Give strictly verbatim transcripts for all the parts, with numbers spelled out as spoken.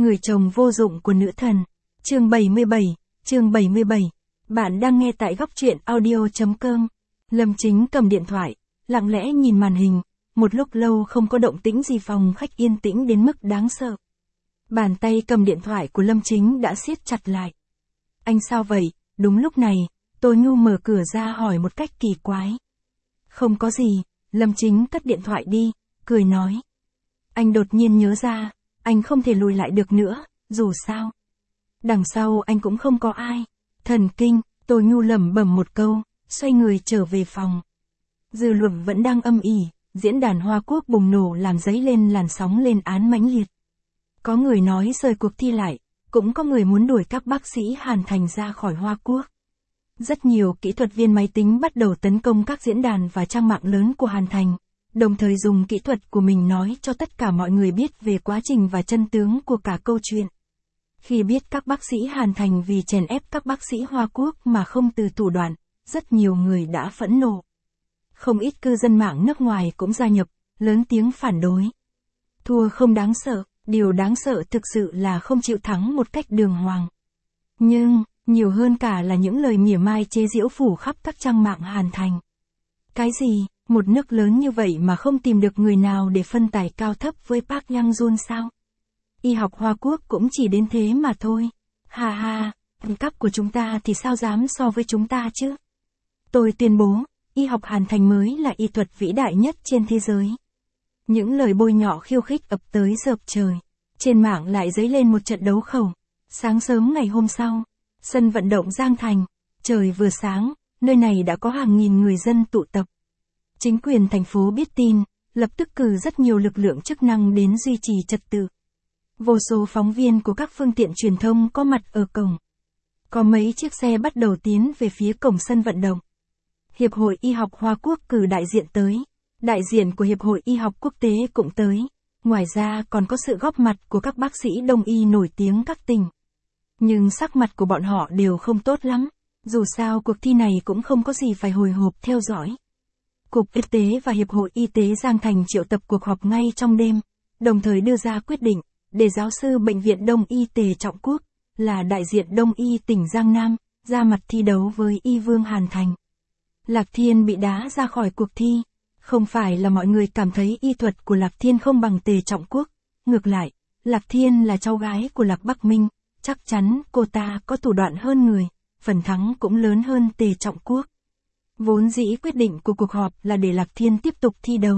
Người chồng vô dụng của nữ thần. Chương bảy mươi bảy, chương bảy mươi bảy. Bạn đang nghe tại góc truyện audio chấm com. Lâm Chính cầm điện thoại, lặng lẽ nhìn màn hình, một lúc lâu không có động tĩnh gì, phòng khách yên tĩnh đến mức đáng sợ. Bàn tay cầm điện thoại của Lâm Chính đã siết chặt lại. Anh sao vậy? Đúng lúc này, Tô Nhu mở cửa ra hỏi một cách kỳ quái. Không có gì, Lâm Chính cất điện thoại đi, cười nói. Anh đột nhiên nhớ ra, anh không thể lùi lại được nữa, dù sao. Đằng sau anh cũng không có ai. Thần kinh, Tô Nhu lẩm bẩm một câu, xoay người trở về phòng. Dư luận vẫn đang âm ỉ, diễn đàn Hoa Quốc bùng nổ làm dấy lên làn sóng lên án mãnh liệt. Có người nói rời cuộc thi lại, cũng có người muốn đuổi các bác sĩ Hàn Thành ra khỏi Hoa Quốc. Rất nhiều kỹ thuật viên máy tính bắt đầu tấn công các diễn đàn và trang mạng lớn của Hàn Thành, đồng thời dùng kỹ thuật của mình nói cho tất cả mọi người biết về quá trình và chân tướng của cả câu chuyện. Khi biết các bác sĩ Hàn Thành vì chèn ép các bác sĩ Hoa Quốc mà không từ thủ đoạn, rất nhiều người đã phẫn nộ. Không ít cư dân mạng nước ngoài cũng gia nhập, lớn tiếng phản đối. Thua không đáng sợ, điều đáng sợ thực sự là không chịu thắng một cách đường hoàng. Nhưng, nhiều hơn cả là những lời mỉa mai chế giễu phủ khắp các trang mạng Hàn Thành. Cái gì, một nước lớn như vậy mà không tìm được người nào để phân tài cao thấp với Park Yang-jun sao? Y học Hoa Quốc cũng chỉ đến thế mà thôi. Ha ha, cấp của chúng ta thì sao dám so với chúng ta chứ? Tôi tuyên bố, y học Hàn Thành mới là y thuật vĩ đại nhất trên thế giới. Những lời bôi nhọ khiêu khích ập tới dợp trời. Trên mạng lại dấy lên một trận đấu khẩu. Sáng sớm ngày hôm sau, sân vận động Giang Thành, trời vừa sáng, nơi này đã có hàng nghìn người dân tụ tập. Chính quyền thành phố biết tin, lập tức cử rất nhiều lực lượng chức năng đến duy trì trật tự. Vô số phóng viên của các phương tiện truyền thông có mặt ở cổng. Có mấy chiếc xe bắt đầu tiến về phía cổng sân vận động. Hiệp hội Y học Hoa Quốc cử đại diện tới. Đại diện của Hiệp hội Y học Quốc tế cũng tới. Ngoài ra còn có sự góp mặt của các bác sĩ đông y nổi tiếng các tỉnh. Nhưng sắc mặt của bọn họ đều không tốt lắm. Dù sao cuộc thi này cũng không có gì phải hồi hộp theo dõi. Cục Y tế và Hiệp hội Y tế Giang Thành triệu tập cuộc họp ngay trong đêm, đồng thời đưa ra quyết định, để giáo sư Bệnh viện Đông y Tề Trọng Quốc, là đại diện Đông y tỉnh Giang Nam, ra mặt thi đấu với Y Vương Hàn Thành. Lạc Thiên bị đá ra khỏi cuộc thi. Không phải là mọi người cảm thấy y thuật của Lạc Thiên không bằng Tề Trọng Quốc. Ngược lại, Lạc Thiên là cháu gái của Lạc Bắc Minh, chắc chắn cô ta có thủ đoạn hơn người, phần thắng cũng lớn hơn Tề Trọng Quốc. Vốn dĩ quyết định của cuộc họp là để Lạc Thiên tiếp tục thi đấu.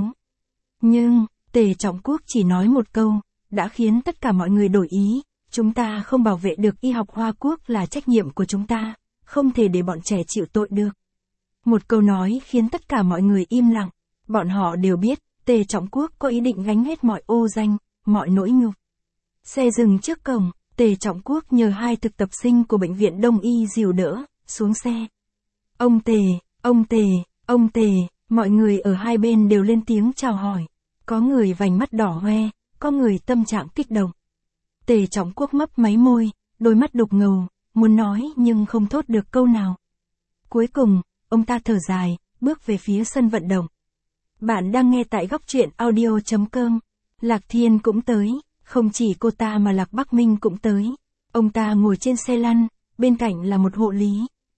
Nhưng, Tề Trọng Quốc chỉ nói một câu, đã khiến tất cả mọi người đổi ý. Chúng ta không bảo vệ được y học Hoa Quốc là trách nhiệm của chúng ta, không thể để bọn trẻ chịu tội được. Một câu nói khiến tất cả mọi người im lặng. Bọn họ đều biết, Tề Trọng Quốc có ý định gánh hết mọi ô danh, mọi nỗi nhục. Xe dừng trước cổng, Tề Trọng Quốc nhờ hai thực tập sinh của bệnh viện Đông y dìu đỡ, xuống xe. Ông Tề, ông Tề, ông Tề, mọi người ở hai bên đều lên tiếng chào hỏi. Có người vành mắt đỏ hoe, có người tâm trạng kích động. Tề Trọng Quốc mấp máy môi, đôi mắt đục ngầu, muốn nói nhưng không thốt được câu nào. Cuối cùng, ông ta thở dài, bước về phía sân vận động. Bạn đang nghe tại góc truyện audio chấm com. Lạc Thiên cũng tới, không chỉ cô ta mà Lạc Bắc Minh cũng tới. Ông ta ngồi trên xe lăn, bên cạnh là một hộ lý.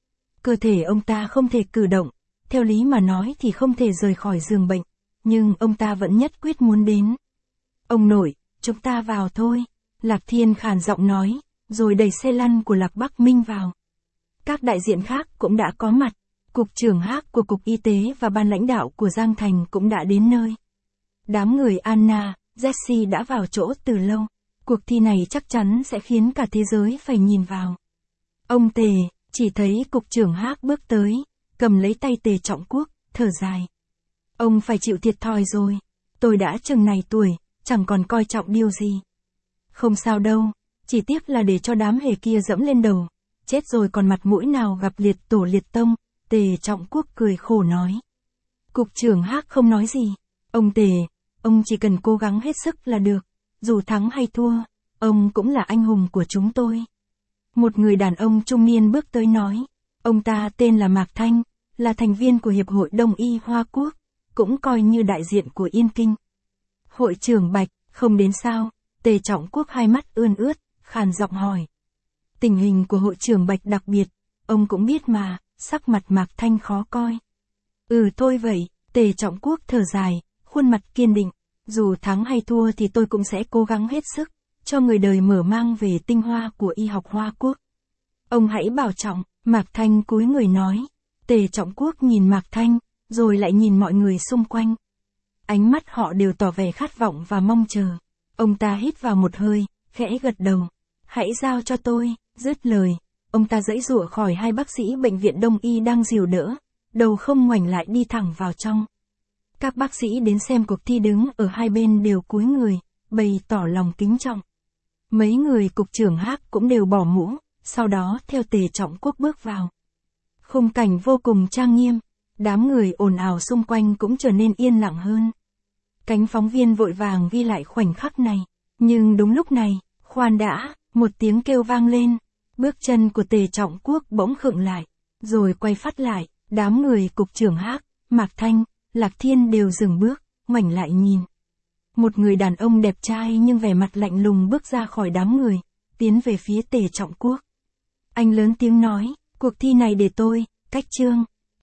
Cơ thể ông ta không thể cử động, theo lý mà nói thì không thể rời khỏi giường bệnh, nhưng ông ta vẫn nhất quyết muốn đến. Ông nội, chúng ta vào thôi, Lạc Thiên khàn giọng nói, rồi đẩy xe lăn của Lạc Bắc Minh vào. Các đại diện khác cũng đã có mặt. Cục trưởng Hắc của Cục Y tế và ban lãnh đạo của Giang Thành cũng đã đến nơi. Đám người Anna, Jessie đã vào chỗ từ lâu. Cuộc thi này chắc chắn sẽ khiến cả thế giới phải nhìn vào. Ông Tề, chỉ thấy Cục trưởng Hắc bước tới, cầm lấy tay Tề Trọng Quốc, thở dài. Ông phải chịu thiệt thòi rồi. Tôi đã chừng này tuổi, chẳng còn coi trọng điều gì. Không sao đâu, chỉ tiếc là để cho đám hề kia dẫm lên đầu. Chết rồi còn mặt mũi nào gặp liệt tổ liệt tông. Tề Trọng Quốc cười khổ nói. Cục trưởng Hắc không nói gì. Ông Tề, ông chỉ cần cố gắng hết sức là được. Dù thắng hay thua, ông cũng là anh hùng của chúng tôi. Một người đàn ông trung niên bước tới nói. Ông ta tên là Mạc Thanh, là thành viên của Hiệp hội Đông y Hoa Quốc, cũng coi như đại diện của Yên Kinh. Hội trưởng Bạch, không đến sao? Tề Trọng Quốc hai mắt ươn ướt, khàn giọng hỏi. Tình hình của hội trưởng Bạch đặc biệt, ông cũng biết mà, sắc mặt Mạc Thanh khó coi. Ừ thôi vậy, Tề Trọng Quốc thở dài, khuôn mặt kiên định. Dù thắng hay thua thì tôi cũng sẽ cố gắng hết sức, cho người đời mở mang về tinh hoa của y học Hoa Quốc. Ông hãy bảo trọng, Mạc Thanh cúi người nói. Tề Trọng Quốc nhìn Mạc Thanh, rồi lại nhìn mọi người xung quanh. Ánh mắt họ đều tỏ vẻ khát vọng và mong chờ. Ông ta hít vào một hơi, khẽ gật đầu. Hãy giao cho tôi, dứt lời. Ông ta giãy giụa khỏi hai bác sĩ bệnh viện Đông Y đang dìu đỡ, đầu không ngoảnh lại đi thẳng vào trong. Các bác sĩ đến xem cuộc thi đứng ở hai bên đều cúi người, bày tỏ lòng kính trọng. Mấy người cục trưởng Hắc cũng đều bỏ mũ, sau đó theo Tề Trọng Quốc bước vào. Khung cảnh vô cùng trang nghiêm, đám người ồn ào xung quanh cũng trở nên yên lặng hơn. Cánh phóng viên vội vàng ghi lại khoảnh khắc này, nhưng đúng lúc này, khoan đã, một tiếng kêu vang lên, bước chân của Tề Trọng Quốc bỗng khựng lại, rồi quay phát lại, đám người cục trưởng Hắc, Mạc Thanh, Lạc Thiên đều dừng bước, ngoảnh lại nhìn. Một người đàn ông đẹp trai nhưng vẻ mặt lạnh lùng bước ra khỏi đám người, tiến về phía Tề Trọng Quốc. Anh lớn tiếng nói, cuộc thi này để tôi, Cách Trương.